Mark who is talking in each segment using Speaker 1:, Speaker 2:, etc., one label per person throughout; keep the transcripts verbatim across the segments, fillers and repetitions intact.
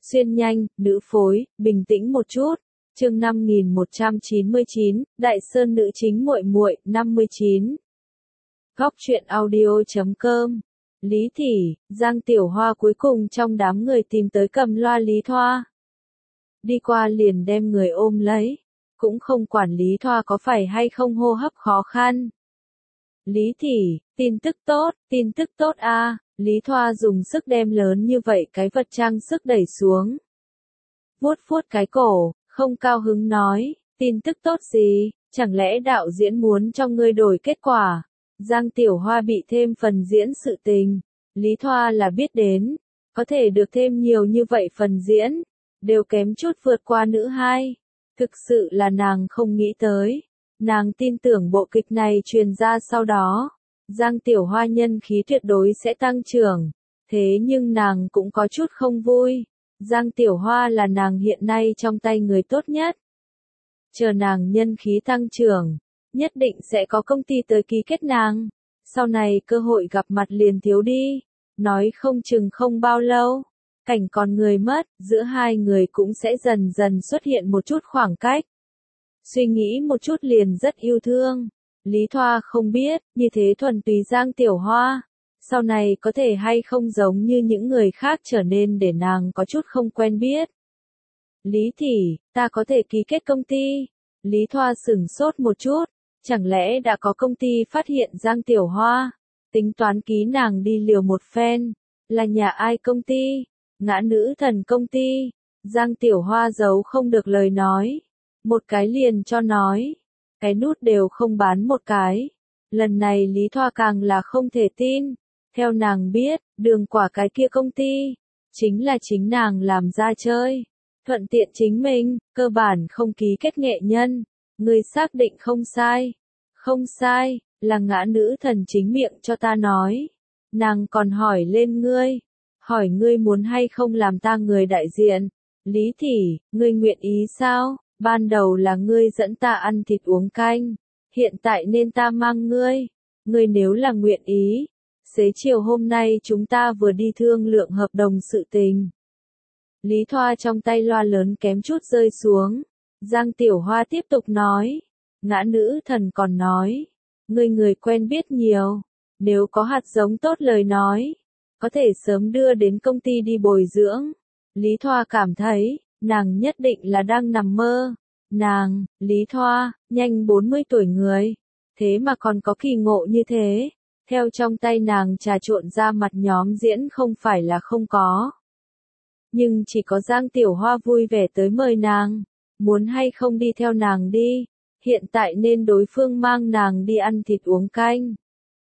Speaker 1: Xuyên nhanh, nữ phối, bình tĩnh một chút. Chương năm nghìn một trăm chín mươi chín, Đại Sơn nữ chính muội muội, năm mươi chín. Góc truyện audio chấm com. Lý Thị, Giang Tiểu Hoa cuối cùng trong đám người tìm tới cầm loa Lý Thoa. Đi qua liền đem người ôm lấy, cũng không quản Lý Thoa có phải hay không hô hấp khó khăn. Lý Thị, tin tức tốt, tin tức tốt a. À. Lý Thoa dùng sức đem lớn như vậy cái vật trang sức đẩy xuống. Vuốt vuốt cái cổ, không cao hứng nói, tin tức tốt gì, chẳng lẽ đạo diễn muốn cho ngươi đổi kết quả. Giang Tiểu Hoa bị thêm phần diễn sự tình, Lý Thoa là biết đến, có thể được thêm nhiều như vậy phần diễn, đều kém chút vượt qua nữ hai. Thực sự là nàng không nghĩ tới, nàng tin tưởng bộ kịch này truyền ra sau đó, Giang Tiểu Hoa nhân khí tuyệt đối sẽ tăng trưởng, thế nhưng nàng cũng có chút không vui. Giang Tiểu Hoa là nàng hiện nay trong tay người tốt nhất. Chờ nàng nhân khí tăng trưởng, nhất định sẽ có công ty tới ký kết nàng. Sau này cơ hội gặp mặt liền thiếu đi, nói không chừng không bao lâu, cảnh còn người mất, giữa hai người cũng sẽ dần dần xuất hiện một chút khoảng cách. Suy nghĩ một chút liền rất yêu thương. Lý Thoa không biết, như thế thuần túy Giang Tiểu Hoa, sau này có thể hay không giống như những người khác trở nên để nàng có chút không quen biết. Lý Thị, ta có thể ký kết công ty. Lý Thoa sửng sốt một chút, chẳng lẽ đã có công ty phát hiện Giang Tiểu Hoa, tính toán ký nàng đi liều một phen, là nhà ai công ty, Ngã Nữ Thần công ty. Giang Tiểu Hoa giấu không được lời nói, một cái liền cho nói, cái nút đều không bán một cái. Lần này Lý Thoa càng là không thể tin, theo nàng biết, Đường Quả cái kia công ty, chính là chính nàng làm ra chơi, thuận tiện chính mình, cơ bản không ký kết nghệ nhân. Ngươi xác định không sai, không sai, là Ngã Nữ Thần chính miệng cho ta nói, nàng còn hỏi lên ngươi, hỏi ngươi muốn hay không làm ta người đại diện. Lý Thị, ngươi nguyện ý sao? Ban đầu là ngươi dẫn ta ăn thịt uống canh, hiện tại nên ta mang ngươi, ngươi nếu là nguyện ý, xế chiều hôm nay chúng ta vừa đi thương lượng hợp đồng sự tình. Lý Thoa trong tay loa lớn kém chút rơi xuống, Giang Tiểu Hoa tiếp tục nói, Ngã Nữ Thần còn nói, ngươi người quen biết nhiều, nếu có hạt giống tốt lời nói, có thể sớm đưa đến công ty đi bồi dưỡng. Lý Thoa cảm thấy, nàng nhất định là đang nằm mơ. Nàng, Lý Thoa, nhanh bốn mươi tuổi người, thế mà còn có kỳ ngộ như thế, theo trong tay nàng trà trộn ra mặt nhóm diễn không phải là không có. Nhưng chỉ có Giang Tiểu Hoa vui vẻ tới mời nàng, muốn hay không đi theo nàng đi, hiện tại nên đối phương mang nàng đi ăn thịt uống canh.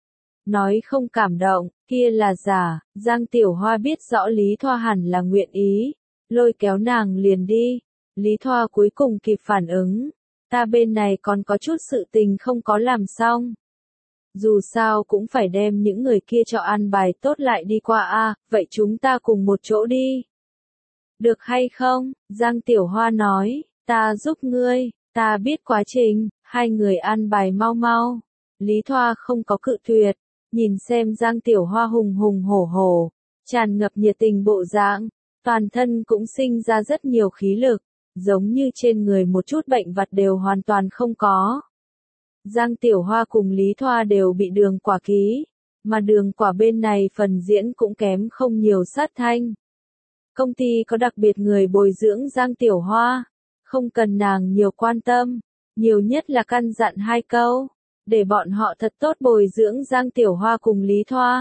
Speaker 1: Nói không cảm động, kia là giả. Giang Tiểu Hoa biết rõ Lý Thoa hẳn là nguyện ý, lôi kéo nàng liền đi. Lý Thoa cuối cùng kịp phản ứng, ta bên này còn có chút sự tình không có làm xong. Dù sao cũng phải đem những người kia cho an bài tốt lại đi qua a, vậy chúng ta cùng một chỗ đi. Được hay không? Giang Tiểu Hoa nói, ta giúp ngươi, ta biết quá trình, hai người an bài mau mau. Lý Thoa không có cự tuyệt, nhìn xem Giang Tiểu Hoa hùng hùng hổ hổ, tràn ngập nhiệt tình bộ dạng, toàn thân cũng sinh ra rất nhiều khí lực, giống như trên người một chút bệnh vặt đều hoàn toàn không có. Giang Tiểu Hoa cùng Lý Thoa đều bị Đường Quả ký, mà Đường Quả bên này phần diễn cũng kém không nhiều sát thanh. Công ty có đặc biệt người bồi dưỡng Giang Tiểu Hoa, không cần nàng nhiều quan tâm, nhiều nhất là căn dặn hai câu, để bọn họ thật tốt bồi dưỡng Giang Tiểu Hoa cùng Lý Thoa.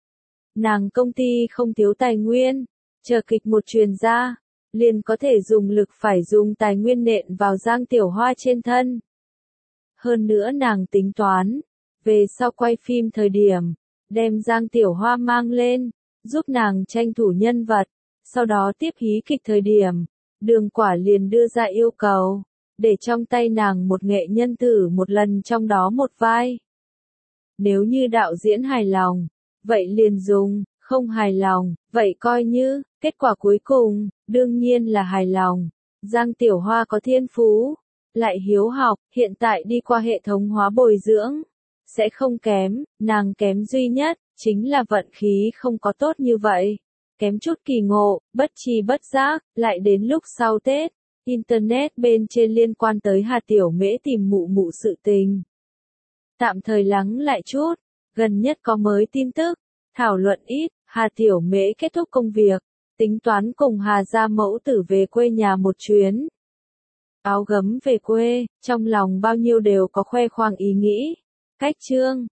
Speaker 1: Nàng công ty không thiếu tài nguyên, chờ kịch một truyền ra, liền có thể dùng lực phải dùng tài nguyên nện vào Giang Tiểu Hoa trên thân. Hơn nữa nàng tính toán, về sau quay phim thời điểm, đem Giang Tiểu Hoa mang lên, giúp nàng tranh thủ nhân vật, sau đó tiếp hí kịch thời điểm, Đường Quả liền đưa ra yêu cầu, để trong tay nàng một nghệ nhân thử một lần trong đó một vai. Nếu như đạo diễn hài lòng, vậy liền dùng, không hài lòng, vậy coi như, kết quả cuối cùng, đương nhiên là hài lòng. Giang Tiểu Hoa có thiên phú, lại hiếu học, hiện tại đi qua hệ thống hóa bồi dưỡng, sẽ không kém, nàng kém duy nhất, chính là vận khí không có tốt như vậy. Kém chút kỳ ngộ, bất tri bất giác, lại đến lúc sau Tết, Internet bên trên liên quan tới Hà Tiểu Mễ tìm mụ mụ sự tình. Tạm thời lắng lại chút, gần nhất có mới tin tức, thảo luận ít, Hà Tiểu Mễ kết thúc công việc, tính toán cùng Hà gia mẫu tử về quê nhà một chuyến. Áo gấm về quê, trong lòng bao nhiêu đều có khoe khoang ý nghĩ. Cách chương